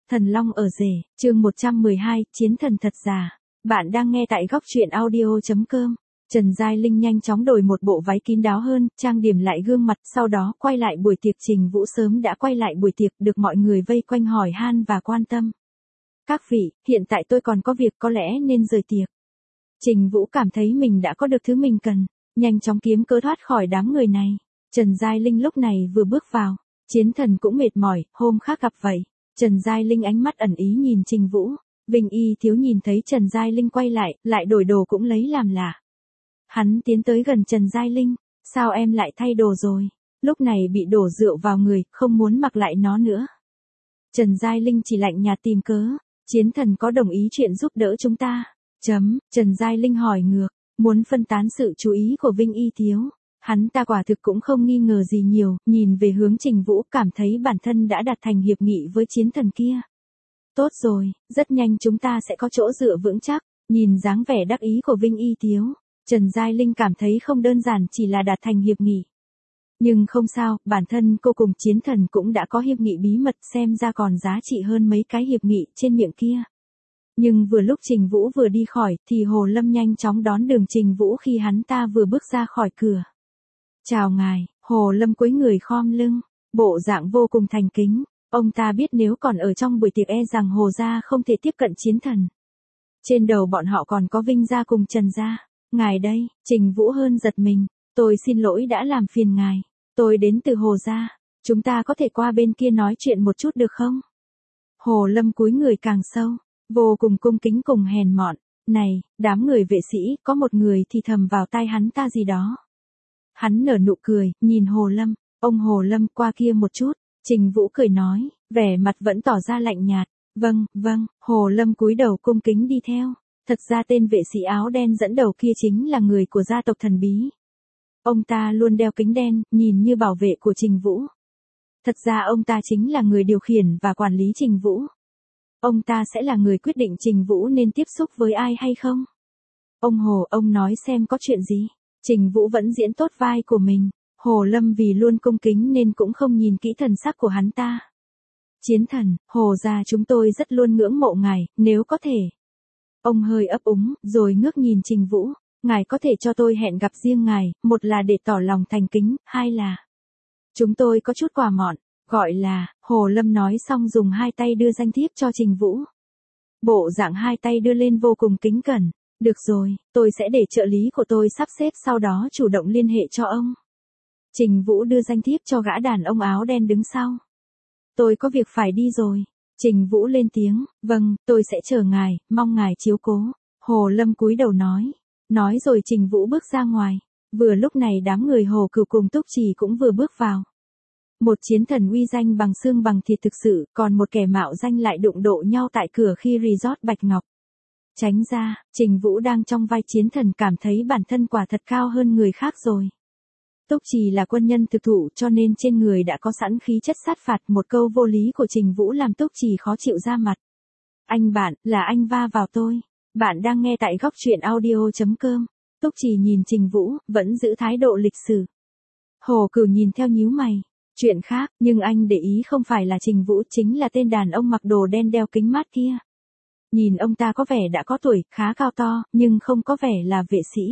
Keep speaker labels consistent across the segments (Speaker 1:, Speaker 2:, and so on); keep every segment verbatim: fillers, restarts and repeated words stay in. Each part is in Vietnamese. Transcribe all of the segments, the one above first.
Speaker 1: Thần Long ở rể, chương một trăm mười hai, chiến thần thật giả. Bạn đang nghe tại góc truyện audio chấm com. Trần Giai Linh nhanh chóng đổi một bộ váy kín đáo hơn, trang điểm lại gương mặt, sau đó quay lại buổi tiệc. Trình Vũ sớm đã quay lại buổi tiệc, được mọi người vây quanh hỏi han và quan tâm. Các vị, hiện tại tôi còn có việc, có lẽ nên rời tiệc. Trình Vũ cảm thấy mình đã có được thứ mình cần, nhanh chóng kiếm cớ thoát khỏi đám người này. Trần Giai Linh lúc này vừa bước vào, chiến thần cũng mệt mỏi, hôm khác gặp vậy. Trần Giai Linh ánh mắt ẩn ý nhìn Trình Vũ, Vinh Y Thiếu nhìn thấy Trần Giai Linh quay lại, lại đổi đồ cũng lấy làm lạ. Hắn tiến tới gần Trần Giai Linh, sao em lại thay đồ rồi? Lúc này bị đổ rượu vào người, không muốn mặc lại nó nữa. Trần Giai Linh chỉ lạnh nhạt tìm cớ, chiến thần có đồng ý chuyện giúp đỡ chúng ta? Chấm, Trần Giai Linh hỏi ngược, muốn phân tán sự chú ý của Vinh Y Thiếu. Hắn ta quả thực cũng không nghi ngờ gì nhiều, nhìn về hướng Trình Vũ cảm thấy bản thân đã đạt thành hiệp nghị với chiến thần kia. Tốt rồi, rất nhanh chúng ta sẽ có chỗ dựa vững chắc, nhìn dáng vẻ đắc ý của Vinh Y Thiếu. Trần Giai Linh cảm thấy không đơn giản chỉ là đạt thành hiệp nghị. Nhưng không sao, bản thân cô cùng chiến thần cũng đã có hiệp nghị bí mật xem ra còn giá trị hơn mấy cái hiệp nghị trên miệng kia. Nhưng vừa lúc Trình Vũ vừa đi khỏi thì Hồ Lâm nhanh chóng đón đường Trình Vũ khi hắn ta vừa bước ra khỏi cửa. Chào ngài, Hồ Lâm cúi người khom lưng, bộ dạng vô cùng thành kính, ông ta biết nếu còn ở trong buổi tiệc e rằng Hồ gia không thể tiếp cận chiến thần. Trên đầu bọn họ còn có Vinh gia cùng Trần gia. Ngài đây, Trình Vũ hơn giật mình, tôi xin lỗi đã làm phiền ngài, tôi đến từ Hồ gia, chúng ta có thể qua bên kia nói chuyện một chút được không? Hồ Lâm cúi người càng sâu, vô cùng cung kính cùng hèn mọn, này, đám người vệ sĩ, có một người thì thầm vào tai hắn ta gì đó. Hắn nở nụ cười, nhìn Hồ Lâm, ông Hồ Lâm qua kia một chút, Trình Vũ cười nói, vẻ mặt vẫn tỏ ra lạnh nhạt, vâng, vâng, Hồ Lâm cúi đầu cung kính đi theo, thật ra tên vệ sĩ áo đen dẫn đầu kia chính là người của gia tộc thần bí. Ông ta luôn đeo kính đen, nhìn như bảo vệ của Trình Vũ. Thật ra ông ta chính là người điều khiển và quản lý Trình Vũ. Ông ta sẽ là người quyết định Trình Vũ nên tiếp xúc với ai hay không. Ông Hồ, ông nói xem có chuyện gì. Trình Vũ vẫn diễn tốt vai của mình, Hồ Lâm vì luôn cung kính nên cũng không nhìn kỹ thần sắc của hắn ta. Chiến thần, Hồ gia chúng tôi rất luôn ngưỡng mộ ngài, nếu có thể. Ông hơi ấp úng, rồi ngước nhìn Trình Vũ, ngài có thể cho tôi hẹn gặp riêng ngài, một là để tỏ lòng thành kính, hai là chúng tôi có chút quà mọn, gọi là, Hồ Lâm nói xong dùng hai tay đưa danh thiếp cho Trình Vũ. Bộ dạng hai tay đưa lên vô cùng kính cẩn. Được rồi, tôi sẽ để trợ lý của tôi sắp xếp sau đó chủ động liên hệ cho ông. Trình Vũ đưa danh thiếp cho gã đàn ông áo đen đứng sau. Tôi có việc phải đi rồi. Trình Vũ lên tiếng, vâng, tôi sẽ chờ ngài, mong ngài chiếu cố. Hồ Lâm cúi đầu nói. Nói rồi Trình Vũ bước ra ngoài. Vừa lúc này đám người Hồ Cửu cùng Túc Trì cũng vừa bước vào. Một chiến thần uy danh bằng xương bằng thịt thực sự, còn một kẻ mạo danh lại đụng độ nhau tại cửa khi resort Bạch Ngọc. Tránh ra, Trình Vũ đang trong vai chiến thần cảm thấy bản thân quả thật cao hơn người khác rồi. Túc Trì là quân nhân thực thụ cho nên trên người đã có sẵn khí chất sát phạt, một câu vô lý của Trình Vũ làm Túc Trì khó chịu ra mặt. Anh bạn, là anh va vào tôi. Bạn đang nghe tại góc truyện audio chấm com. Túc Trì nhìn Trình Vũ, vẫn giữ thái độ lịch sử. Hồ Cửu nhìn theo nhíu mày. Chuyện khác, nhưng anh để ý không phải là Trình Vũ, chính là tên đàn ông mặc đồ đen đeo kính mát kia. Nhìn ông ta có vẻ đã có tuổi, khá cao to, nhưng không có vẻ là vệ sĩ.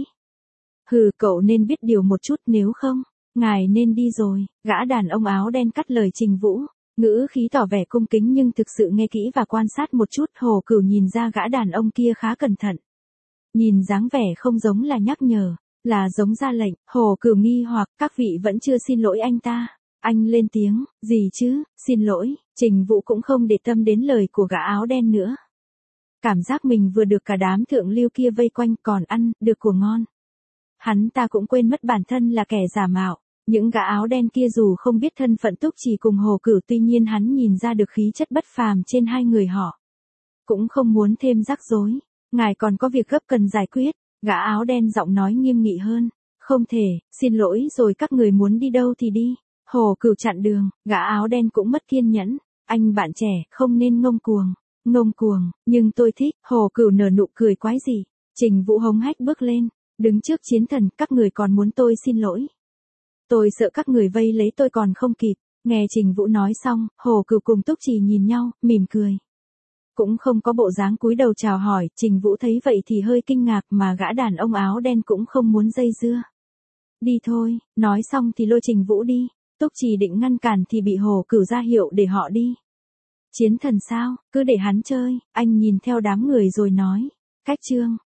Speaker 1: Hừ, cậu nên biết điều một chút, nếu không, ngài nên đi rồi. Gã đàn ông áo đen cắt lời Trình Vũ, ngữ khí tỏ vẻ cung kính nhưng thực sự nghe kỹ và quan sát một chút. Hồ Cửu nhìn ra gã đàn ông kia khá cẩn thận. Nhìn dáng vẻ không giống là nhắc nhở, là giống ra lệnh. Hồ Cửu nghi hoặc, các vị vẫn chưa xin lỗi anh ta. Anh lên tiếng, gì chứ, xin lỗi. Trình Vũ cũng không để tâm đến lời của gã áo đen nữa. Cảm giác mình vừa được cả đám thượng lưu kia vây quanh còn ăn, được của ngon. Hắn ta cũng quên mất bản thân là kẻ giả mạo. Những gã áo đen kia dù không biết thân phận Túc Trì cùng Hồ Cửu, tuy nhiên hắn nhìn ra được khí chất bất phàm trên hai người họ. Cũng không muốn thêm rắc rối. Ngài còn có việc gấp cần giải quyết. Gã áo đen giọng nói nghiêm nghị hơn. Không thể, xin lỗi rồi, các người muốn đi đâu thì đi. Hồ Cửu chặn đường, gã áo đen cũng mất kiên nhẫn. Anh bạn trẻ, không nên ngông cuồng. Ngông cuồng, nhưng tôi thích. Hồ Cửu nở nụ cười quái dị. Trình Vũ hống hách bước lên, đứng trước chiến thần, các người còn muốn tôi xin lỗi. Tôi sợ các người vây lấy tôi còn không kịp. Nghe Trình Vũ nói xong, Hồ Cửu cùng Túc Trì nhìn nhau, mỉm cười. cũng không có bộ dáng cúi đầu chào hỏi, Trình Vũ thấy vậy thì hơi kinh ngạc mà gã đàn ông áo đen cũng không muốn dây dưa. Đi thôi, nói xong thì lôi Trình Vũ đi, Túc Chỉ định ngăn cản thì bị Hồ Cửu ra hiệu để họ đi. Chiến thần sao, cứ để hắn chơi, anh nhìn theo đám người rồi nói, cách chương.